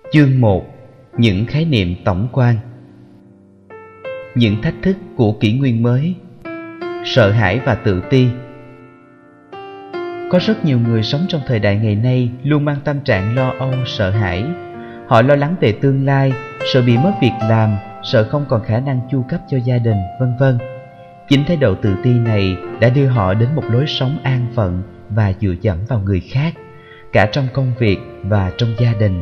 Chương 1. Những khái niệm tổng quan. Những thách thức của kỷ nguyên mới. Sợ hãi và tự ti. Có rất nhiều người sống trong thời đại ngày nay luôn mang tâm trạng lo âu, sợ hãi. Họ lo lắng về tương lai, sợ bị mất việc làm, sợ không còn khả năng chu cấp cho gia đình, vân vân. Chính thái độ tự ti này đã đưa họ đến một lối sống an phận và dựa dẫm vào người khác, cả trong công việc và trong gia đình.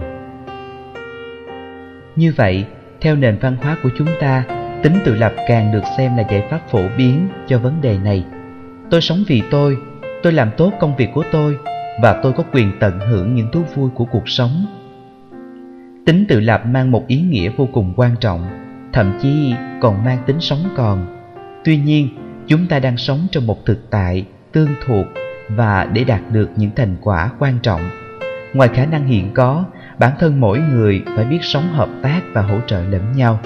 Như vậy, theo nền văn hóa của chúng ta, tính tự lập càng được xem là giải pháp phổ biến cho vấn đề này. Tôi sống vì tôi làm tốt công việc của tôi và tôi có quyền tận hưởng những thú vui của cuộc sống. Tính tự lập mang một ý nghĩa vô cùng quan trọng, thậm chí còn mang tính sống còn. Tuy nhiên, chúng ta đang sống trong một thực tại tương thuộc, và để đạt được những thành quả quan trọng, ngoài khả năng hiện có, bản thân mỗi người phải biết sống hợp tác và hỗ trợ lẫn nhau.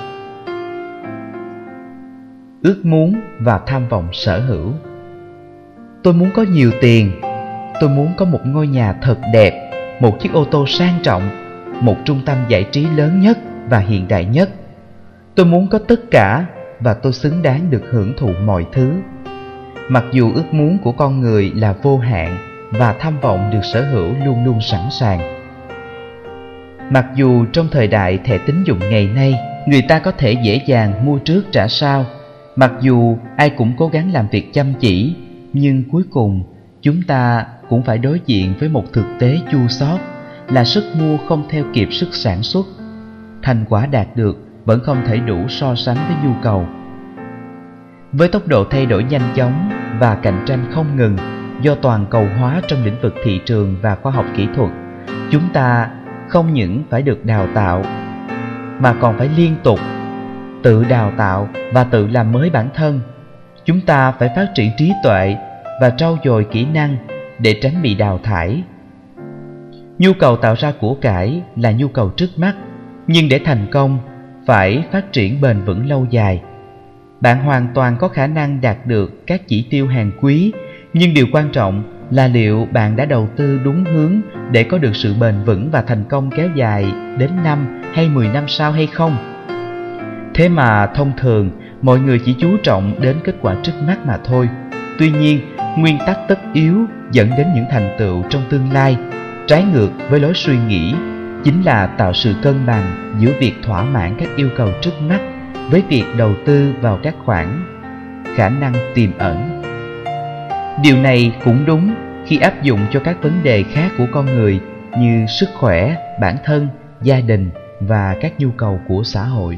Ước muốn và tham vọng sở hữu. Tôi muốn có nhiều tiền. Tôi muốn có một ngôi nhà thật đẹp, một chiếc ô tô sang trọng, một trung tâm giải trí lớn nhất và hiện đại nhất. Tôi muốn có tất cả và tôi xứng đáng được hưởng thụ mọi thứ. Mặc dù ước muốn của con người là vô hạn và tham vọng được sở hữu luôn luôn sẵn sàng. Mặc dù trong thời đại thẻ tín dụng ngày nay, người ta có thể dễ dàng mua trước trả sau, mặc dù ai cũng cố gắng làm việc chăm chỉ, nhưng cuối cùng chúng ta cũng phải đối diện với một thực tế chua xót là sức mua không theo kịp sức sản xuất. Thành quả đạt được vẫn không thể đủ so sánh với nhu cầu. Với tốc độ thay đổi nhanh chóng và cạnh tranh không ngừng do toàn cầu hóa trong lĩnh vực thị trường và khoa học kỹ thuật, chúng ta không những phải được đào tạo mà còn phải liên tục tự đào tạo và tự làm mới bản thân. Chúng ta phải phát triển trí tuệ và trau dồi kỹ năng để tránh bị đào thải. Nhu cầu tạo ra của cải là nhu cầu trước mắt, nhưng để thành công phải phát triển bền vững lâu dài. Bạn hoàn toàn có khả năng đạt được các chỉ tiêu hàng quý, nhưng điều quan trọng là liệu bạn đã đầu tư đúng hướng để có được sự bền vững và thành công kéo dài đến 5 hay 10 năm sau hay không? Thế mà thông thường mọi người chỉ chú trọng đến kết quả trước mắt mà thôi. Tuy nhiên, nguyên tắc tất yếu dẫn đến những thành tựu trong tương lai, trái ngược với lối suy nghĩ, chính là tạo sự cân bằng giữa việc thỏa mãn các yêu cầu trước mắt với việc đầu tư vào các khoản khả năng tiềm ẩn. Điều này cũng đúng khi áp dụng cho các vấn đề khác của con người như sức khỏe, bản thân, gia đình và các nhu cầu của xã hội.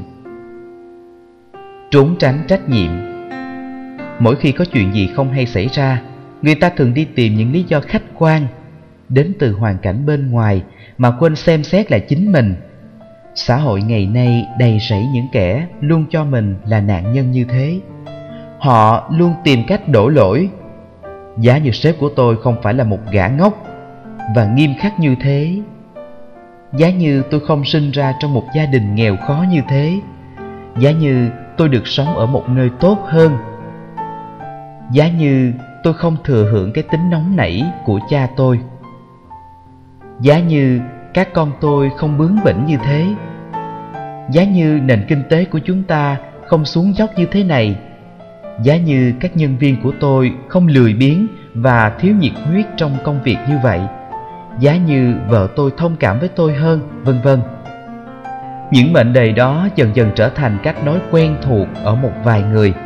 Trốn tránh trách nhiệm. Mỗi khi có chuyện gì không hay xảy ra, người ta thường đi tìm những lý do khách quan đến từ hoàn cảnh bên ngoài mà quên xem xét lại chính mình. Xã hội ngày nay đầy rẫy những kẻ luôn cho mình là nạn nhân như thế. Họ luôn tìm cách đổ lỗi. Giá như sếp của tôi không phải là một gã ngốc và nghiêm khắc như thế. Giá như tôi không sinh ra trong một gia đình nghèo khó như thế. Giá như tôi được sống ở một nơi tốt hơn. Giá như tôi không thừa hưởng cái tính nóng nảy của cha tôi. Giá như các con tôi không bướng bỉnh như thế. Giá như nền kinh tế của chúng ta không xuống dốc như thế này. Giá như các nhân viên của tôi không lười biếng và thiếu nhiệt huyết trong công việc như vậy. Giá như vợ tôi thông cảm với tôi hơn, vân vân. Những mệnh đề đó dần dần trở thành cách nói quen thuộc ở một vài người.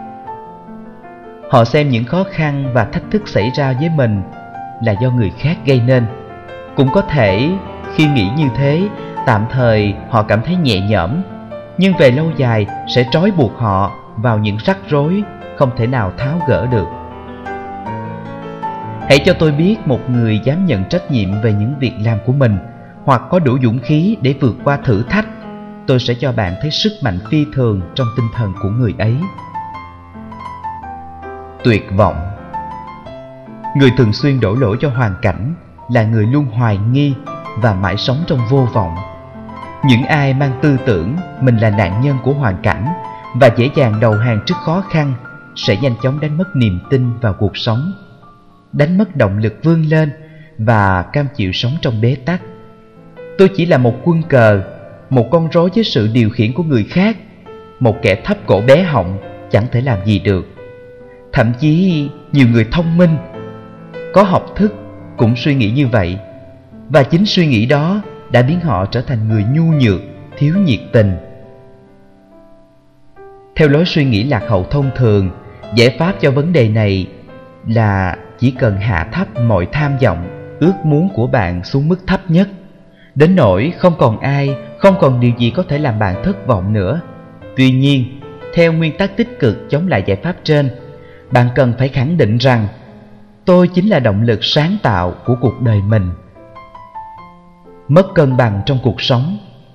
Họ xem những khó khăn và thách thức xảy ra với mình là do người khác gây nên. Cũng có thể khi nghĩ như thế, tạm thời họ cảm thấy nhẹ nhõm, nhưng về lâu dài sẽ trói buộc họ vào những rắc rối không thể nào tháo gỡ được. Hãy cho tôi biết một người dám nhận trách nhiệm về những việc làm của mình, hoặc có đủ dũng khí để vượt qua thử thách. Tôi sẽ cho bạn thấy sức mạnh phi thường trong tinh thần của người ấy. Tuyệt vọng. Người thường xuyên đổ lỗi cho hoàn cảnh là người luôn hoài nghi và mãi sống trong vô vọng. Những ai mang tư tưởng mình là nạn nhân của hoàn cảnh và dễ dàng đầu hàng trước khó khăn sẽ nhanh chóng đánh mất niềm tin vào cuộc sống, đánh mất động lực vươn lên và cam chịu sống trong bế tắc. Tôi chỉ là một quân cờ, một con rối dưới sự điều khiển của người khác, một kẻ thấp cổ bé họng, chẳng thể làm gì được. Thậm chí nhiều người thông minh, có học thức cũng suy nghĩ như vậy, và chính suy nghĩ đó đã biến họ trở thành người nhu nhược, thiếu nhiệt tình. Theo lối suy nghĩ lạc hậu thông thường, giải pháp cho vấn đề này là chỉ cần hạ thấp mọi tham vọng, ước muốn của bạn xuống mức thấp nhất, đến nỗi không còn ai, không còn điều gì có thể làm bạn thất vọng nữa. Tuy nhiên, theo nguyên tắc tích cực chống lại giải pháp trên, bạn cần phải khẳng định rằng tôi chính là động lực sáng tạo của cuộc đời mình. Mất cân bằng trong cuộc sống.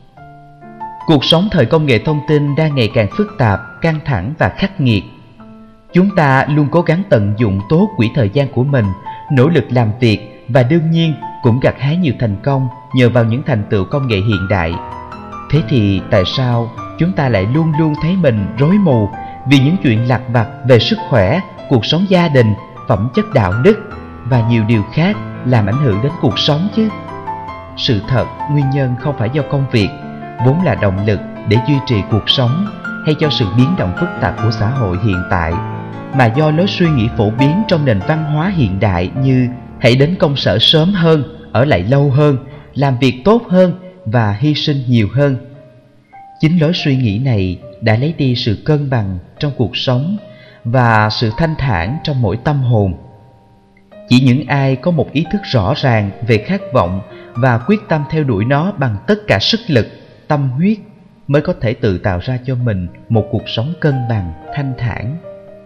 Cuộc sống thời công nghệ thông tin đang ngày càng phức tạp, căng thẳng và khắc nghiệt. Chúng ta luôn cố gắng tận dụng tốt quỹ thời gian của mình, nỗ lực làm việc và đương nhiên cũng gặt hái nhiều thành công nhờ vào những thành tựu công nghệ hiện đại. Thế thì tại sao chúng ta lại luôn luôn thấy mình rối mù vì những chuyện lặt vặt về sức khỏe, cuộc sống gia đình, phẩm chất đạo đức và nhiều điều khác làm ảnh hưởng đến cuộc sống chứ? Sự thật, nguyên nhân không phải do công việc, vốn là động lực để duy trì cuộc sống, hay do sự biến động phức tạp của xã hội hiện tại, mà do lối suy nghĩ phổ biến trong nền văn hóa hiện đại như hãy đến công sở sớm hơn, ở lại lâu hơn, làm việc tốt hơn và hy sinh nhiều hơn. Chính lối suy nghĩ này đã lấy đi sự cân bằng trong cuộc sống và sự thanh thản trong mỗi tâm hồn. Chỉ những ai có một ý thức rõ ràng về khát vọng và quyết tâm theo đuổi nó bằng tất cả sức lực, tâm huyết mới có thể tự tạo ra cho mình một cuộc sống cân bằng, thanh thản.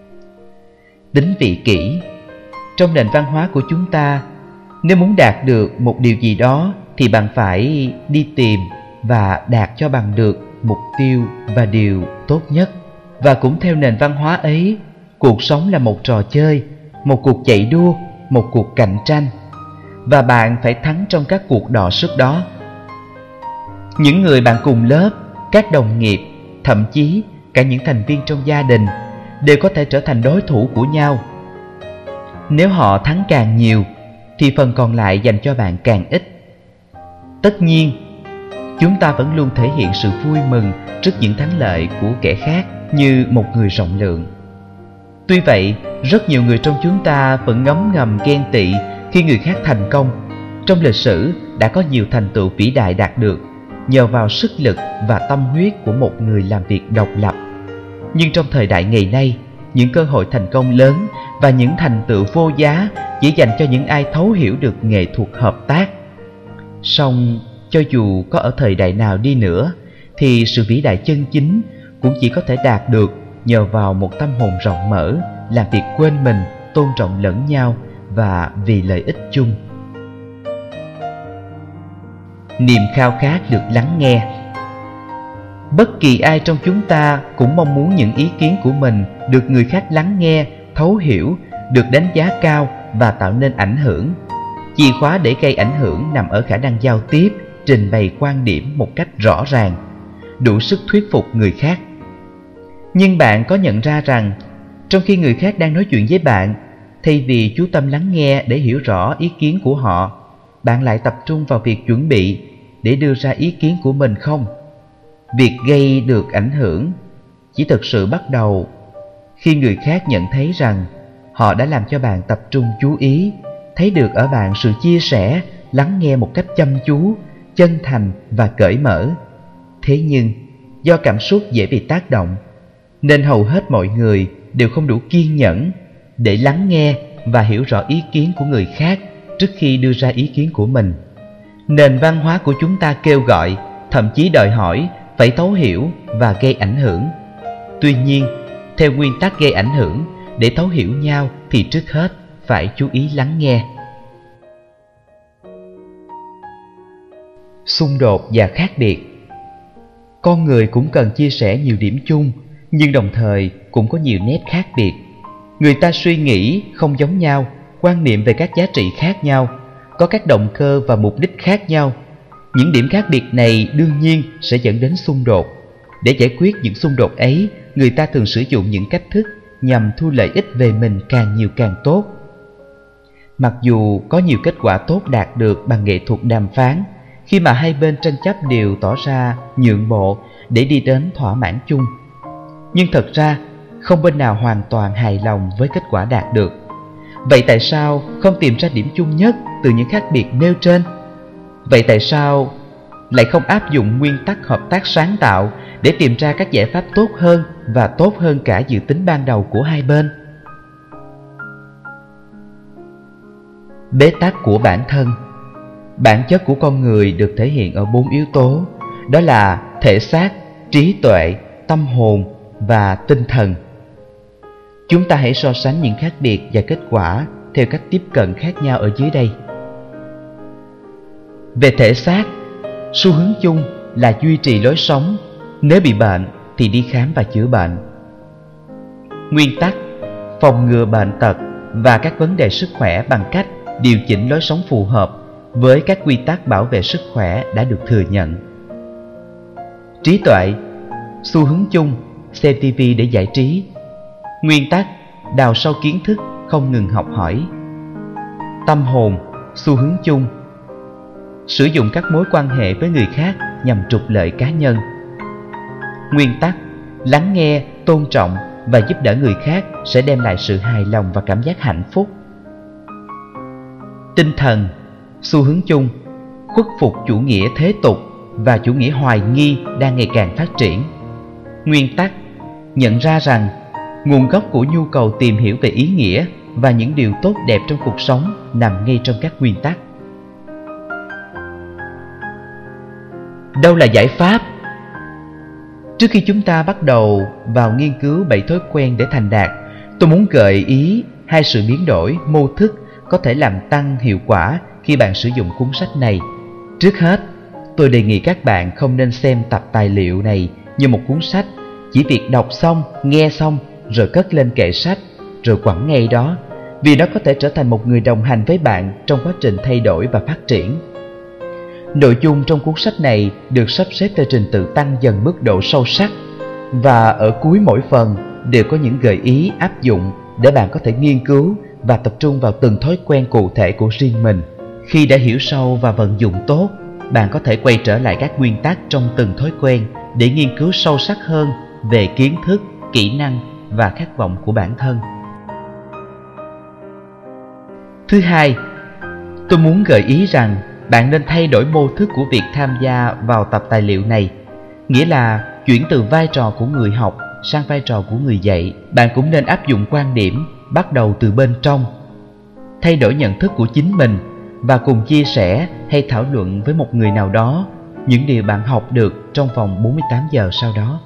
Tính vị kỷ. Trong nền văn hóa của chúng ta, nếu muốn đạt được một điều gì đó thì bạn phải đi tìm và đạt cho bằng được mục tiêu và điều tốt nhất. Và cũng theo nền văn hóa ấy, cuộc sống là một trò chơi, một cuộc chạy đua, một cuộc cạnh tranh, và bạn phải thắng trong các cuộc đọ sức đó. Những người bạn cùng lớp, các đồng nghiệp, thậm chí cả những thành viên trong gia đình đều có thể trở thành đối thủ của nhau. Nếu họ thắng càng nhiều thì phần còn lại dành cho bạn càng ít. Tất nhiên, chúng ta vẫn luôn thể hiện sự vui mừng trước những thắng lợi của kẻ khác như một người rộng lượng. Tuy vậy, rất nhiều người trong chúng ta vẫn ngấm ngầm ghen tị khi người khác thành công. Trong lịch sử đã có nhiều thành tựu vĩ đại đạt được nhờ vào sức lực và tâm huyết của một người làm việc độc lập. Nhưng trong thời đại ngày nay, những cơ hội thành công lớn và những thành tựu vô giá chỉ dành cho những ai thấu hiểu được nghệ thuật hợp tác. Song, cho dù có ở thời đại nào đi nữa, thì sự vĩ đại chân chính cũng chỉ có thể đạt được nhờ vào một tâm hồn rộng mở, làm việc quên mình, tôn trọng lẫn nhau và vì lợi ích chung. Niềm khao khát được lắng nghe. Bất kỳ ai trong chúng ta cũng mong muốn những ý kiến của mình được người khác lắng nghe, thấu hiểu, được đánh giá cao và tạo nên ảnh hưởng. Chìa khóa để gây ảnh hưởng nằm ở khả năng giao tiếp, trình bày quan điểm một cách rõ ràng, đủ sức thuyết phục người khác. Nhưng bạn có nhận ra rằng, trong khi người khác đang nói chuyện với bạn, thay vì chú tâm lắng nghe để hiểu rõ ý kiến của họ, bạn lại tập trung vào việc chuẩn bị để đưa ra ý kiến của mình không? Việc gây được ảnh hưởng chỉ thực sự bắt đầu khi người khác nhận thấy rằng họ đã làm cho bạn tập trung chú ý, thấy được ở bạn sự chia sẻ, lắng nghe một cách chăm chú, chân thành và cởi mở. Thế nhưng, do cảm xúc dễ bị tác động, nên hầu hết mọi người đều không đủ kiên nhẫn để lắng nghe và hiểu rõ ý kiến của người khác trước khi đưa ra ý kiến của mình. Nền văn hóa của chúng ta kêu gọi, thậm chí đòi hỏi phải thấu hiểu và gây ảnh hưởng. Tuy nhiên, theo nguyên tắc gây ảnh hưởng, để thấu hiểu nhau thì trước hết phải chú ý lắng nghe. Xung đột và khác biệt. Con người cũng cần chia sẻ nhiều điểm chung, nhưng đồng thời cũng có nhiều nét khác biệt. Người ta suy nghĩ không giống nhau, quan niệm về các giá trị khác nhau, có các động cơ và mục đích khác nhau. Những điểm khác biệt này đương nhiên sẽ dẫn đến xung đột. Để giải quyết những xung đột ấy, người ta thường sử dụng những cách thức nhằm thu lợi ích về mình càng nhiều càng tốt. Mặc dù có nhiều kết quả tốt đạt được bằng nghệ thuật đàm phán, khi mà hai bên tranh chấp đều tỏ ra nhượng bộ để đi đến thỏa mãn chung. Nhưng thật ra không bên nào hoàn toàn hài lòng với kết quả đạt được. Vậy tại sao không tìm ra điểm chung nhất từ những khác biệt nêu trên? Vậy tại sao lại không áp dụng nguyên tắc hợp tác sáng tạo để tìm ra các giải pháp tốt hơn và tốt hơn cả dự tính ban đầu của hai bên? Bế tắc của bản thân. Bản chất của con người được thể hiện ở 4 yếu tố, đó là thể xác, trí tuệ, tâm hồn và tinh thần. Chúng ta hãy so sánh những khác biệt và kết quả theo cách tiếp cận khác nhau ở dưới đây. Về thể xác, xu hướng chung là duy trì lối sống, nếu bị bệnh thì đi khám và chữa bệnh. Nguyên tắc, phòng ngừa bệnh tật và các vấn đề sức khỏe bằng cách điều chỉnh lối sống phù hợp với các quy tắc bảo vệ sức khỏe đã được thừa nhận. Trí tuệ, xu hướng chung, xem TV để giải trí. Nguyên tắc, đào sâu kiến thức, không ngừng học hỏi. Tâm hồn, xu hướng chung, sử dụng các mối quan hệ với người khác nhằm trục lợi cá nhân. Nguyên tắc, lắng nghe, tôn trọng và giúp đỡ người khác sẽ đem lại sự hài lòng và cảm giác hạnh phúc. Tinh thần, xu hướng chung, khuất phục chủ nghĩa thế tục và chủ nghĩa hoài nghi đang ngày càng phát triển. Nguyên tắc, nhận ra rằng nguồn gốc của nhu cầu tìm hiểu về ý nghĩa và những điều tốt đẹp trong cuộc sống nằm ngay trong các nguyên tắc. Đâu là giải pháp? Trước khi chúng ta bắt đầu vào nghiên cứu 7 thói quen để thành đạt, tôi muốn gợi ý 2 sự biến đổi mô thức có thể làm tăng hiệu quả khi bạn sử dụng cuốn sách này. Trước hết, tôi đề nghị các bạn không nên xem tập tài liệu này như một cuốn sách, chỉ việc đọc xong, nghe xong rồi cất lên kệ sách, rồi quẳng ngay đó, vì nó có thể trở thành một người đồng hành với bạn trong quá trình thay đổi và phát triển. Nội dung trong cuốn sách này được sắp xếp theo trình tự tăng dần mức độ sâu sắc, và ở cuối mỗi phần đều có những gợi ý áp dụng để bạn có thể nghiên cứu và tập trung vào từng thói quen cụ thể của riêng mình. Khi đã hiểu sâu và vận dụng tốt, bạn có thể quay trở lại các nguyên tắc trong từng thói quen để nghiên cứu sâu sắc hơn về kiến thức, kỹ năng và khát vọng của bản thân. Thứ hai, tôi muốn gợi ý rằng bạn nên thay đổi mô thức của việc tham gia vào tập tài liệu này, nghĩa là chuyển từ vai trò của người học sang vai trò của người dạy. Bạn cũng nên áp dụng quan điểm bắt đầu từ bên trong, thay đổi nhận thức của chính mình và cùng chia sẻ hay thảo luận với một người nào đó những điều bạn học được trong vòng 48 giờ sau đó.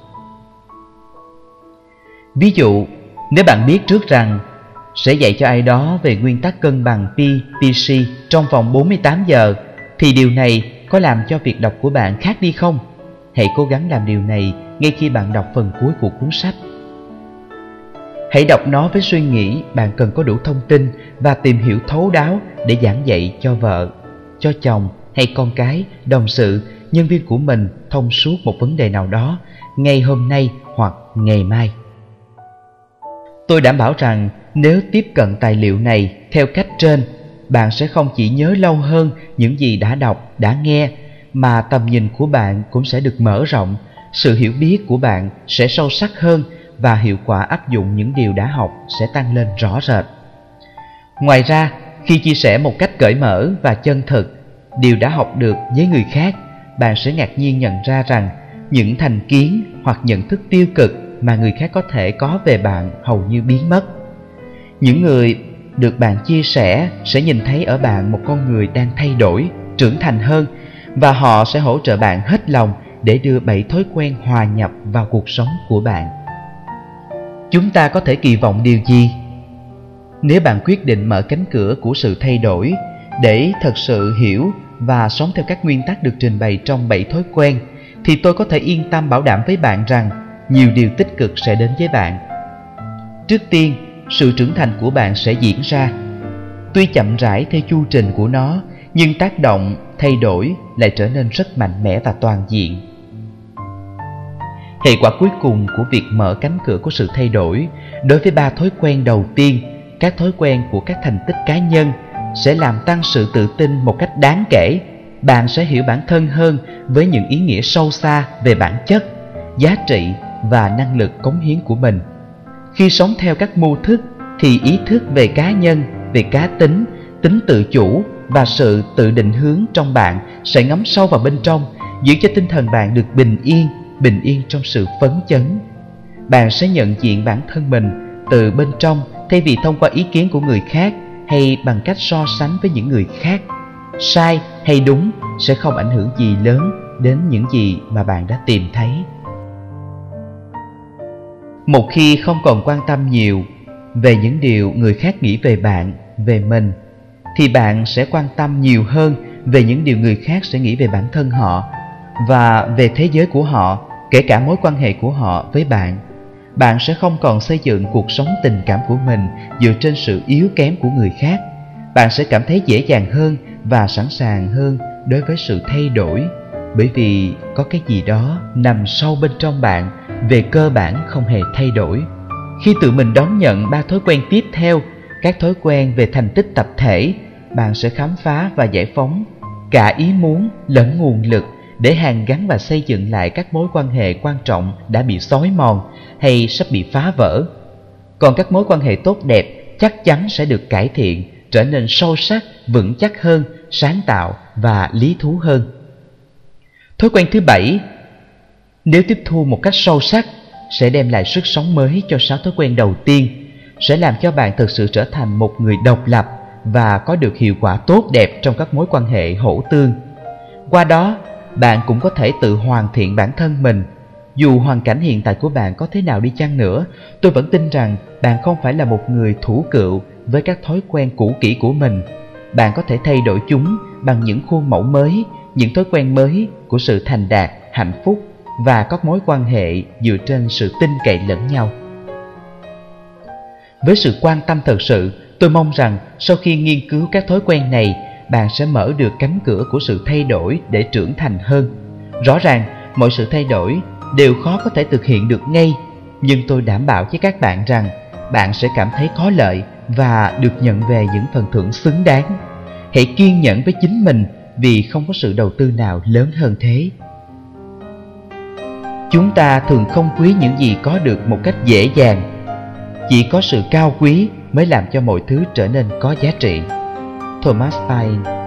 Ví dụ, nếu bạn biết trước rằng sẽ dạy cho ai đó về nguyên tắc cân bằng P/PC trong vòng 48 giờ, thì điều này có làm cho việc đọc của bạn khác đi không? Hãy cố gắng làm điều này ngay khi bạn đọc phần cuối của cuốn sách. Hãy đọc nó với suy nghĩ bạn cần có đủ thông tin và tìm hiểu thấu đáo để giảng dạy cho vợ, cho chồng hay con cái, đồng sự, nhân viên của mình thông suốt một vấn đề nào đó ngay hôm nay hoặc ngày mai. Tôi đảm bảo rằng nếu tiếp cận tài liệu này theo cách trên, bạn sẽ không chỉ nhớ lâu hơn những gì đã đọc, đã nghe, mà tầm nhìn của bạn cũng sẽ được mở rộng, sự hiểu biết của bạn sẽ sâu sắc hơn và hiệu quả áp dụng những điều đã học sẽ tăng lên rõ rệt. Ngoài ra, khi chia sẻ một cách cởi mở và chân thực điều đã học được với người khác, bạn sẽ ngạc nhiên nhận ra rằng những thành kiến hoặc nhận thức tiêu cực mà người khác có thể có về bạn hầu như biến mất. Những người được bạn chia sẻ sẽ nhìn thấy ở bạn một con người đang thay đổi, trưởng thành hơn, và họ sẽ hỗ trợ bạn hết lòng để đưa 7 thói quen hòa nhập vào cuộc sống của bạn. Chúng ta có thể kỳ vọng điều gì? Nếu bạn quyết định mở cánh cửa của sự thay đổi để thật sự hiểu và sống theo các nguyên tắc được trình bày trong 7 thói quen, thì tôi có thể yên tâm bảo đảm với bạn rằng nhiều điều tích cực sẽ đến với bạn. Trước tiên, sự trưởng thành của bạn sẽ diễn ra. Tuy chậm rãi theo chu trình của nó, nhưng tác động thay đổi lại trở nên rất mạnh mẽ và toàn diện. Hệ quả cuối cùng của việc mở cánh cửa của sự thay đổi đối với 3 thói quen đầu tiên, các thói quen của các thành tích cá nhân, sẽ làm tăng sự tự tin một cách đáng kể. bạn sẽ hiểu bản thân hơn với những ý nghĩa sâu xa về bản chất, giá trị và năng lực cống hiến của mình. Khi sống theo các mô thức thì ý thức về cá nhân, về cá tính, tính tự chủ và sự tự định hướng trong bạn sẽ ngấm sâu vào bên trong, giữ cho tinh thần bạn được bình yên trong sự phấn chấn. Bạn sẽ nhận diện bản thân mình từ bên trong thay vì thông qua ý kiến của người khác hay bằng cách so sánh với những người khác. Sai hay đúng sẽ không ảnh hưởng gì lớn đến những gì mà bạn đã tìm thấy. Một khi không còn quan tâm nhiều về những điều người khác nghĩ về bạn, về mình, thì bạn sẽ quan tâm nhiều hơn về những điều người khác sẽ nghĩ về bản thân họ và về thế giới của họ, kể cả mối quan hệ của họ với bạn. Bạn sẽ không còn xây dựng cuộc sống tình cảm của mình dựa trên sự yếu kém của người khác. Bạn sẽ cảm thấy dễ dàng hơn và sẵn sàng hơn đối với sự thay đổi, bởi vì có cái gì đó nằm sâu bên trong bạn về cơ bản không hề thay đổi. Khi tự mình đón nhận 3 thói quen tiếp theo, các thói quen về thành tích tập thể, bạn sẽ khám phá và giải phóng cả ý muốn lẫn nguồn lực để hàn gắn và xây dựng lại các mối quan hệ quan trọng đã bị xói mòn hay sắp bị phá vỡ. Còn các mối quan hệ tốt đẹp chắc chắn sẽ được cải thiện, trở nên sâu sắc, vững chắc hơn, sáng tạo và lý thú hơn. Thói quen thứ 7, nếu tiếp thu một cách sâu sắc, sẽ đem lại sức sống mới cho 6 thói quen đầu tiên, sẽ làm cho bạn thực sự trở thành một người độc lập và có được hiệu quả tốt đẹp trong các mối quan hệ hỗ tương. Qua đó, bạn cũng có thể tự hoàn thiện bản thân mình. Dù hoàn cảnh hiện tại của bạn có thế nào đi chăng nữa, tôi vẫn tin rằng bạn không phải là một người thủ cựu với các thói quen cũ kỹ của mình. Bạn có thể thay đổi chúng bằng những khuôn mẫu mới, những thói quen mới của sự thành đạt, hạnh phúc và các mối quan hệ dựa trên sự tin cậy lẫn nhau. Với sự quan tâm thật sự, tôi mong rằng sau khi nghiên cứu các thói quen này, bạn sẽ mở được cánh cửa của sự thay đổi để trưởng thành hơn. Rõ ràng, mọi sự thay đổi đều khó có thể thực hiện được ngay, nhưng tôi đảm bảo với các bạn rằng bạn sẽ cảm thấy có lợi và được nhận về những phần thưởng xứng đáng. Hãy kiên nhẫn với chính mình vì không có sự đầu tư nào lớn hơn thế. Chúng ta thường không quý những gì có được một cách dễ dàng. Chỉ có sự cao quý mới làm cho mọi thứ trở nên có giá trị. Thomas Paine.